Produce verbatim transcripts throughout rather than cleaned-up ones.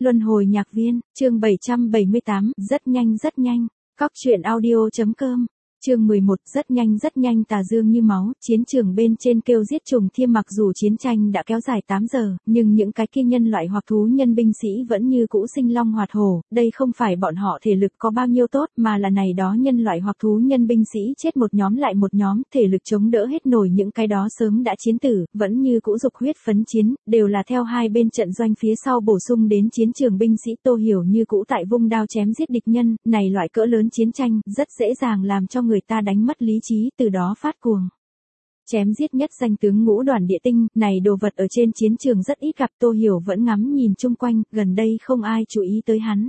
Luân hồi nhạc viên, chương bảy trăm bảy mươi tám, rất nhanh rất nhanh. Cóc truyện audio chấm com. Chương mười một, rất nhanh rất nhanh tà dương như máu, chiến trường bên trên kêu giết trùng thiên, mặc dù chiến tranh đã kéo dài tám giờ, nhưng những cái kia nhân loại hoặc thú nhân binh sĩ vẫn như cũ sinh long hoạt hổ, đây không phải bọn họ thể lực có bao nhiêu tốt, mà là này đó nhân loại hoặc thú nhân binh sĩ chết một nhóm lại một nhóm, thể lực chống đỡ hết nổi những cái đó sớm đã chiến tử, vẫn như cũ dục huyết phấn chiến, đều là theo hai bên trận doanh phía sau bổ sung đến chiến trường binh sĩ. Tô Hiểu như cũ tại vung đao chém giết địch nhân, này loại cỡ lớn chiến tranh, rất dễ dàng làm cho người ta đánh mất lý trí, từ đó phát cuồng. Chém giết nhất danh tướng ngũ đoàn địa tinh, này đồ vật ở trên chiến trường rất ít gặp. Tô Hiểu vẫn ngắm nhìn chung quanh, gần đây không ai chú ý tới hắn.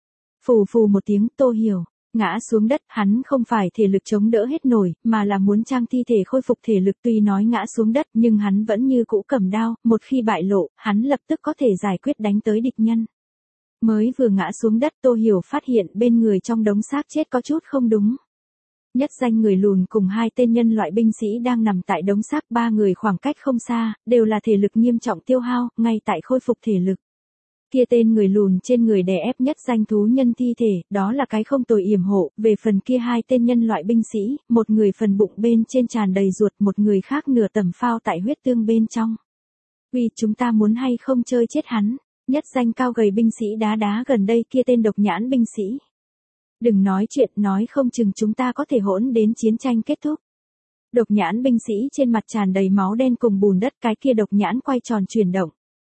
Phù phù một tiếng, Tô Hiểu ngã xuống đất, hắn không phải thể lực chống đỡ hết nổi, mà là muốn trang thi thể khôi phục thể lực. Tuy nói ngã xuống đất, nhưng hắn vẫn như cũ cầm đao, một khi bại lộ, hắn lập tức có thể giải quyết đánh tới địch nhân. Mới vừa ngã xuống đất, Tô Hiểu phát hiện bên người trong đống xác chết có chút không đúng. Nhất danh người lùn cùng hai tên nhân loại binh sĩ đang nằm tại đống xác, ba người khoảng cách không xa, đều là thể lực nghiêm trọng tiêu hao, ngay tại khôi phục thể lực. Kia tên người lùn trên người đè ép nhất danh thú nhân thi thể, đó là cái không tồi yểm hộ. Về phần kia hai tên nhân loại binh sĩ, một người phần bụng bên trên tràn đầy ruột, một người khác nửa tầm phao tại huyết tương bên trong. Vì chúng ta muốn hay không chơi chết hắn, nhất danh cao gầy binh sĩ đá đá gần đây kia tên độc nhãn binh sĩ. Đừng nói chuyện, nói không chừng chúng ta có thể hỗn đến chiến tranh kết thúc. Độc nhãn binh sĩ trên mặt tràn đầy máu đen cùng bùn đất, cái kia độc nhãn quay tròn chuyển động.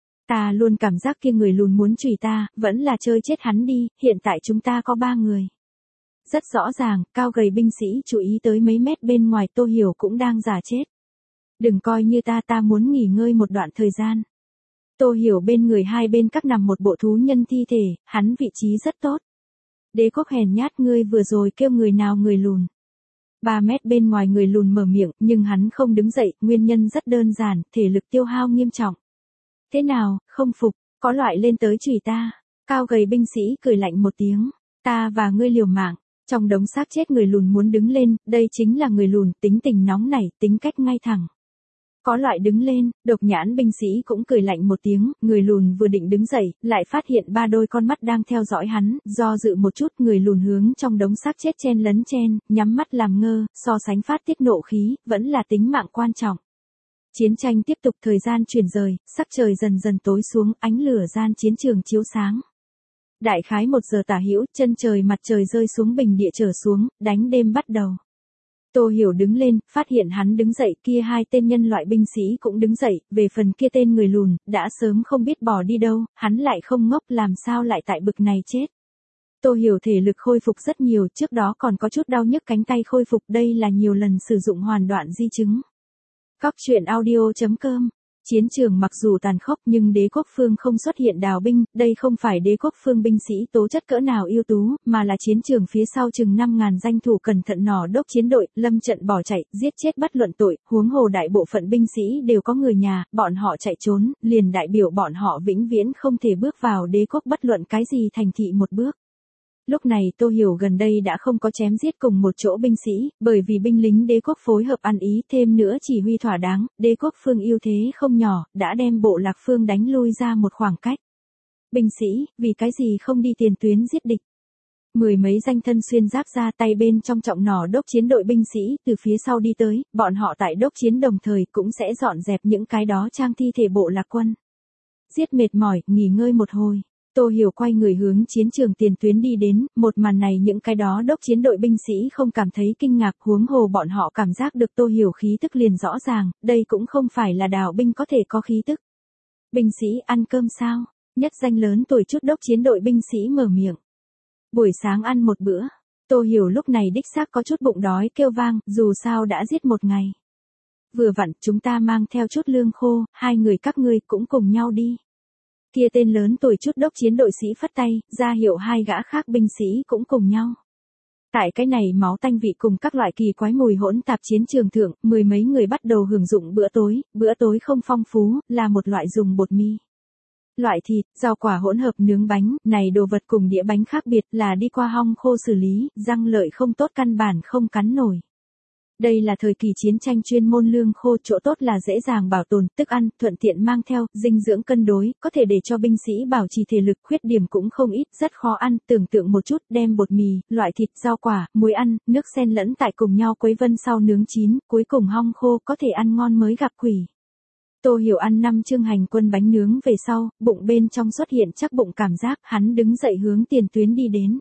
Ta luôn cảm giác kia người lùn muốn chửi ta, vẫn là chơi chết hắn đi, hiện tại chúng ta có ba người. Rất rõ ràng, cao gầy binh sĩ chú ý tới mấy mét bên ngoài Tô Hiểu cũng đang giả chết. Đừng coi như ta, ta muốn nghỉ ngơi một đoạn thời gian. Tô Hiểu bên người hai bên các nằm một bộ thú nhân thi thể, hắn vị trí rất tốt. Đế quốc hèn nhát, ngươi vừa rồi kêu người nào người lùn. Ba mét bên ngoài người lùn mở miệng, nhưng hắn không đứng dậy, nguyên nhân rất đơn giản, thể lực tiêu hao nghiêm trọng. Thế nào, không phục, có loại lên tới chửi ta. Cao gầy binh sĩ cười lạnh một tiếng, ta và ngươi liều mạng. Trong đống xác chết người lùn muốn đứng lên, đây chính là người lùn, tính tình nóng nảy, tính cách ngay thẳng. Có loại đứng lên, độc nhãn binh sĩ cũng cười lạnh một tiếng, người lùn vừa định đứng dậy, lại phát hiện ba đôi con mắt đang theo dõi hắn, do dự một chút, người lùn hướng trong đống xác chết chen lấn chen, nhắm mắt làm ngơ, so sánh phát tiết nộ khí, vẫn là tính mạng quan trọng. Chiến tranh tiếp tục, thời gian chuyển rời, sắc trời dần dần tối xuống, ánh lửa gian chiến trường chiếu sáng. Đại khái một giờ tả hữu, chân trời mặt trời rơi xuống bình địa trở xuống, đánh đêm bắt đầu. Tô Hiểu đứng lên, phát hiện hắn đứng dậy, kia hai tên nhân loại binh sĩ cũng đứng dậy, về phần kia tên người lùn, đã sớm không biết bỏ đi đâu, hắn lại không ngốc, làm sao lại tại bực này chết. Tô Hiểu thể lực khôi phục rất nhiều, trước đó còn có chút đau nhức cánh tay khôi phục, đây là nhiều lần sử dụng hoàn đoạn di chứng. Cóc truyện audio chấm com. Chiến trường mặc dù tàn khốc nhưng đế quốc phương không xuất hiện đào binh, đây không phải đế quốc phương binh sĩ tố chất cỡ nào ưu tú, mà là chiến trường phía sau chừng năm ngàn danh thủ cẩn thận nỏ đốc chiến đội, lâm trận bỏ chạy, giết chết bất luận tội, huống hồ đại bộ phận binh sĩ đều có người nhà, bọn họ chạy trốn, liền đại biểu bọn họ vĩnh viễn không thể bước vào đế quốc bất luận cái gì thành thị một bước. Lúc này Tô Hiểu gần đây đã không có chém giết cùng một chỗ binh sĩ, bởi vì binh lính đế quốc phối hợp ăn ý, thêm nữa chỉ huy thỏa đáng, đế quốc phương ưu thế không nhỏ, đã đem bộ lạc phương đánh lui ra một khoảng cách. Binh sĩ, vì cái gì không đi tiền tuyến giết địch? Mười mấy danh thân xuyên giáp ra, tay bên trong trọng nỏ đốc chiến đội binh sĩ từ phía sau đi tới, bọn họ tại đốc chiến đồng thời cũng sẽ dọn dẹp những cái đó trang thi thể bộ lạc quân. Giết mệt mỏi, nghỉ ngơi một hồi. Tô Hiểu quay người hướng chiến trường tiền tuyến đi đến, một màn này những cái đó đốc chiến đội binh sĩ không cảm thấy kinh ngạc, huống hồ bọn họ cảm giác được Tô Hiểu khí tức liền rõ ràng, đây cũng không phải là đào binh có thể có khí tức. Binh sĩ ăn cơm sao? Nhất danh lớn tuổi chút đốc chiến đội binh sĩ mở miệng. Buổi sáng ăn một bữa. Tô Hiểu lúc này đích xác có chút bụng đói kêu vang, dù sao đã giết một ngày. Vừa vặn, chúng ta mang theo chút lương khô, hai người các ngươi cũng cùng nhau đi. Kia tên lớn tuổi chút đốc chiến đội sĩ phất tay, ra hiệu hai gã khác binh sĩ cũng cùng nhau. Tại cái này máu tanh vị cùng các loại kỳ quái mùi hỗn tạp chiến trường thượng, mười mấy người bắt đầu hưởng dụng bữa tối, bữa tối không phong phú, là một loại dùng bột mì. Loại thịt, rau quả hỗn hợp nướng bánh, này đồ vật cùng đĩa bánh khác biệt là đi qua hong khô xử lý, răng lợi không tốt căn bản không cắn nổi. Đây là thời kỳ chiến tranh chuyên môn lương khô, chỗ tốt là dễ dàng bảo tồn, thức ăn, thuận tiện mang theo, dinh dưỡng cân đối, có thể để cho binh sĩ bảo trì thể lực, khuyết điểm cũng không ít, rất khó ăn, tưởng tượng một chút, đem bột mì, loại thịt, rau quả, muối ăn, nước xen lẫn tại cùng nhau quấy vân sau nướng chín, cuối cùng hong khô, có thể ăn ngon mới gặp quỷ. Tô Hiểu ăn năm chương hành quân bánh nướng về sau, bụng bên trong xuất hiện chắc bụng cảm giác, hắn đứng dậy hướng tiền tuyến đi đến.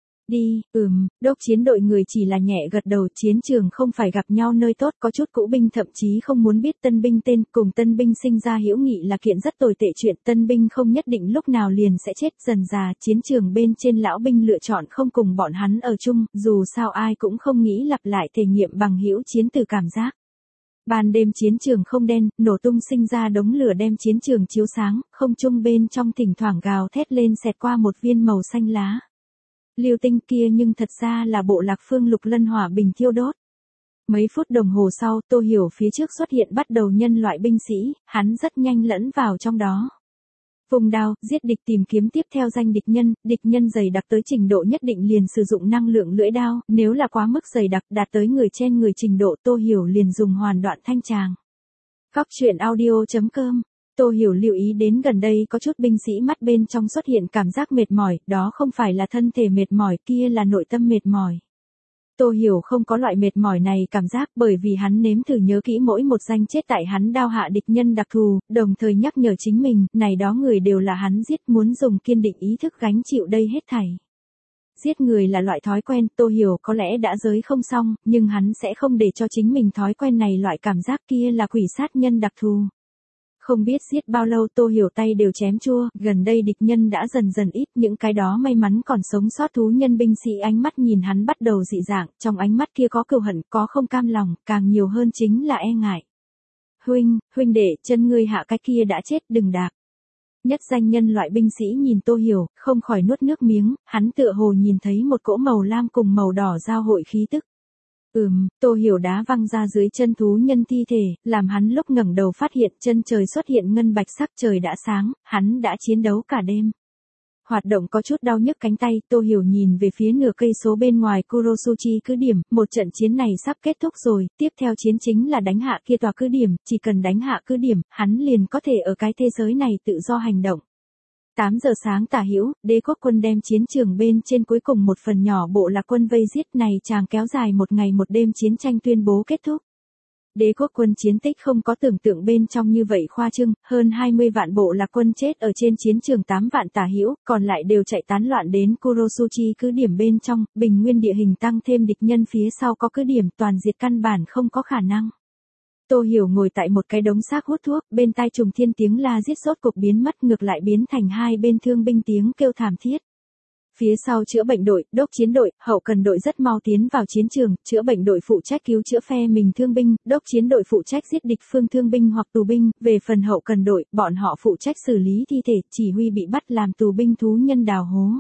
Đi, ừm, đốc chiến đội người chỉ là nhẹ gật đầu, chiến trường không phải gặp nhau nơi tốt, có chút cũ binh thậm chí không muốn biết tân binh tên, cùng tân binh sinh ra hữu nghị là kiện rất tồi tệ chuyện, tân binh không nhất định lúc nào liền sẽ chết, dần già, chiến trường bên trên lão binh lựa chọn không cùng bọn hắn ở chung, dù sao ai cũng không nghĩ lặp lại thể nghiệm bằng hữu chiến từ cảm giác. Ban đêm chiến trường không đen, nổ tung sinh ra đống lửa đem chiến trường chiếu sáng, không trung bên trong thỉnh thoảng gào thét lên xẹt qua một viên màu xanh lá. Lưu tinh kia nhưng thật ra là bộ lạc phương lục lân hỏa bình thiêu đốt. Mấy phút đồng hồ sau, Tô Hiểu phía trước xuất hiện bắt đầu nhân loại binh sĩ, hắn rất nhanh lẫn vào trong đó. Vùng đao, giết địch tìm kiếm tiếp theo danh địch nhân, địch nhân dày đặc tới trình độ nhất định liền sử dụng năng lượng lưỡi đao, nếu là quá mức dày đặc đạt tới người trên người trình độ Tô Hiểu liền dùng hoàn đoạn thanh tràng. Góc truyện audio chấm com Tô Hiểu lưu ý đến gần đây có chút binh sĩ mắt bên trong xuất hiện cảm giác mệt mỏi, đó không phải là thân thể mệt mỏi, kia là nội tâm mệt mỏi. Tô Hiểu không có loại mệt mỏi này cảm giác bởi vì hắn nếm thử nhớ kỹ mỗi một danh chết tại hắn đao hạ địch nhân đặc thù, đồng thời nhắc nhở chính mình, này đó người đều là hắn giết, muốn dùng kiên định ý thức gánh chịu đây hết thảy. Giết người là loại thói quen, Tô Hiểu có lẽ đã giới không xong, nhưng hắn sẽ không để cho chính mình thói quen này loại cảm giác kia là quỷ sát nhân đặc thù. Không biết giết bao lâu Tô Hiểu tay đều chém chua, gần đây địch nhân đã dần dần ít, những cái đó may mắn còn sống sót thú nhân binh sĩ ánh mắt nhìn hắn bắt đầu dị dạng, trong ánh mắt kia có cừu hận, có không cam lòng, càng nhiều hơn chính là e ngại. Huynh, huynh đệ, chân ngươi hạ cái kia đã chết, đừng đạp. Nhất danh nhân loại binh sĩ nhìn Tô Hiểu, không khỏi nuốt nước miếng, hắn tựa hồ nhìn thấy một cỗ màu lam cùng màu đỏ giao hội khí tức. Ừm, Tô Hiểu đá văng ra dưới chân thú nhân thi thể, làm hắn lúc ngẩng đầu phát hiện chân trời xuất hiện ngân bạch sắc, trời đã sáng, hắn đã chiến đấu cả đêm. Hoạt động có chút đau nhức cánh tay, Tô Hiểu nhìn về phía nửa cây số bên ngoài Kurosuchi cứ điểm, một trận chiến này sắp kết thúc rồi, tiếp theo chiến chính là đánh hạ kia tòa cứ điểm, chỉ cần đánh hạ cứ điểm, hắn liền có thể ở cái thế giới này tự do hành động. tám giờ sáng tả hữu, đế quốc quân đem chiến trường bên trên cuối cùng một phần nhỏ bộ lạc quân vây giết này chàng kéo dài một ngày một đêm chiến tranh tuyên bố kết thúc. Đế quốc quân chiến tích không có tưởng tượng bên trong như vậy khoa trương, hơn hai mươi vạn bộ lạc quân chết ở trên chiến trường tám vạn tả hữu, còn lại đều chạy tán loạn đến Kurosuchi cứ điểm bên trong, bình nguyên địa hình tăng thêm địch nhân phía sau có cứ điểm toàn diệt căn bản không có khả năng. Tô Hiểu ngồi tại một cái đống xác hút thuốc, bên tai trùng thiên tiếng la giết sốt cục biến mất ngược lại biến thành hai bên thương binh tiếng kêu thảm thiết. Phía sau chữa bệnh đội, đốc chiến đội, hậu cần đội rất mau tiến vào chiến trường, chữa bệnh đội phụ trách cứu chữa phe mình thương binh, đốc chiến đội phụ trách giết địch phương thương binh hoặc tù binh, về phần hậu cần đội, bọn họ phụ trách xử lý thi thể, chỉ huy bị bắt làm tù binh thú nhân đào hố.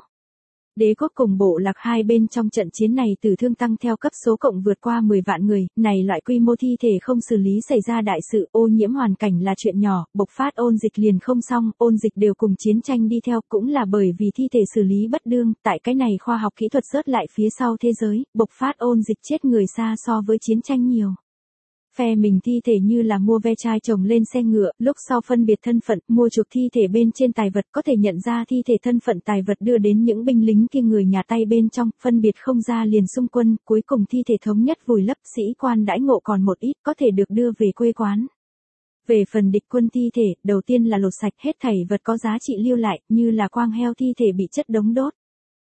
Đế quốc cùng bộ lạc hai bên trong trận chiến này tử thương tăng theo cấp số cộng vượt qua mười vạn người, này loại quy mô thi thể không xử lý xảy ra đại sự, ô nhiễm hoàn cảnh là chuyện nhỏ, bộc phát ôn dịch liền không xong, ôn dịch đều cùng chiến tranh đi theo, cũng là bởi vì thi thể xử lý bất đương, tại cái này khoa học kỹ thuật rớt lại phía sau thế giới, bộc phát ôn dịch chết người xa so với chiến tranh nhiều. Phe mình thi thể như là mua ve chai chồng lên xe ngựa, lúc sau phân biệt thân phận, mua chuộc thi thể bên trên tài vật có thể nhận ra thi thể thân phận tài vật đưa đến những binh lính kia người nhà tay bên trong, phân biệt không ra liền xung quân, cuối cùng thi thể thống nhất vùi lấp, sĩ quan đãi ngộ còn một ít có thể được đưa về quê quán. Về phần địch quân thi thể, đầu tiên là lột sạch hết thảy vật có giá trị lưu lại, như là quang heo thi thể bị chất đống đốt.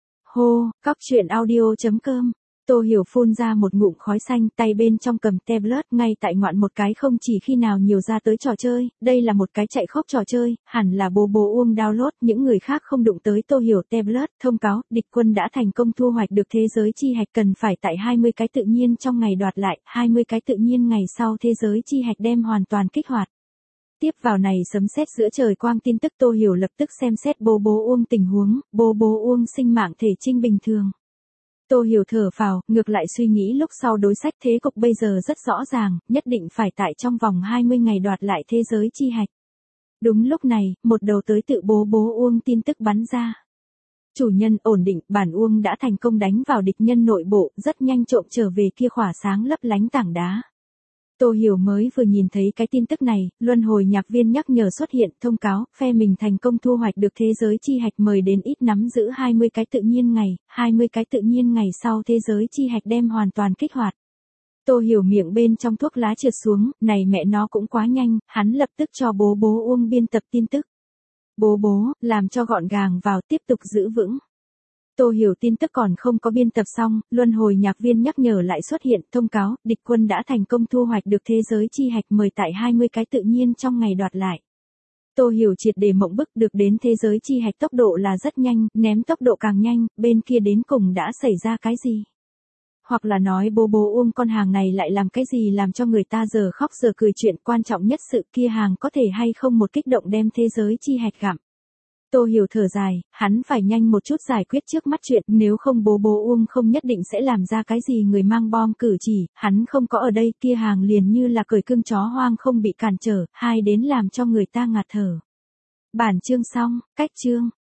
Hô, góc truyện audio chấm com Tô Hiểu phun ra một ngụm khói xanh, tay bên trong cầm tablet, ngay tại ngoạn một cái không chỉ khi nào nhiều ra tới trò chơi, đây là một cái chạy khốc trò chơi, hẳn là bố bố uông download, những người khác không đụng tới Tô Hiểu tablet, thông cáo, địch quân đã thành công thu hoạch được thế giới chi hạch cần phải tại hai mươi cái tự nhiên trong ngày đoạt lại, hai mươi cái tự nhiên ngày sau thế giới chi hạch đem hoàn toàn kích hoạt. Tiếp vào này sấm sét giữa trời quang tin tức Tô Hiểu lập tức xem xét bố bố uông tình huống, bố bố uông sinh mạng thể trinh bình thường. Tô Hiểu thở phào, ngược lại suy nghĩ lúc sau đối sách thế cục bây giờ rất rõ ràng, nhất định phải tại trong vòng hai mươi ngày đoạt lại thế giới chi hạch. Đúng lúc này, một đầu tới tự bố bố uông tin tức bắn ra. chủ nhân ổn định, bản Uông đã thành công đánh vào địch nhân nội bộ, rất nhanh trộm trở về kia khỏa sáng lấp lánh tảng đá. Tô Hiểu mới vừa nhìn thấy cái tin tức này, luân hồi nhạc viên nhắc nhở xuất hiện, thông cáo, phe mình thành công thu hoạch được thế giới chi hạch, mời đến ít nắm giữ hai mươi cái tự nhiên ngày, hai mươi cái tự nhiên ngày sau thế giới chi hạch đem hoàn toàn kích hoạt. Tô Hiểu miệng bên trong thuốc lá trượt xuống, này mẹ nó cũng quá nhanh, hắn lập tức cho bố bố Uông biên tập tin tức. Bố bố, làm cho gọn gàng vào, tiếp tục giữ vững. Tô Hiểu tin tức còn không có biên tập xong, luân hồi nhạc viên nhắc nhở lại xuất hiện, thông cáo, địch quân đã thành công thu hoạch được thế giới chi hạch, mời tại hai mươi cái tự nhiên trong ngày đoạt lại. Tô Hiểu triệt để mộng bức, được đến thế giới chi hạch tốc độ là rất nhanh, ném tốc độ càng nhanh, bên kia đến cùng đã xảy ra cái gì? Hoặc là nói bố bố Uông con hàng này lại làm cái gì làm cho người ta giờ khóc giờ cười, chuyện quan trọng nhất sự kia hàng có thể hay không một kích động đem thế giới chi hạch gặm. Tô Hiểu thở dài, hắn phải nhanh một chút giải quyết trước mắt chuyện, nếu không bố bố Uông không nhất định sẽ làm ra cái gì người mang bom cử chỉ, hắn không có ở đây kia hàng liền như là cởi cưng chó hoang không bị cản trở, hai đến làm cho người ta ngạt thở. Bản chương xong, cách chương.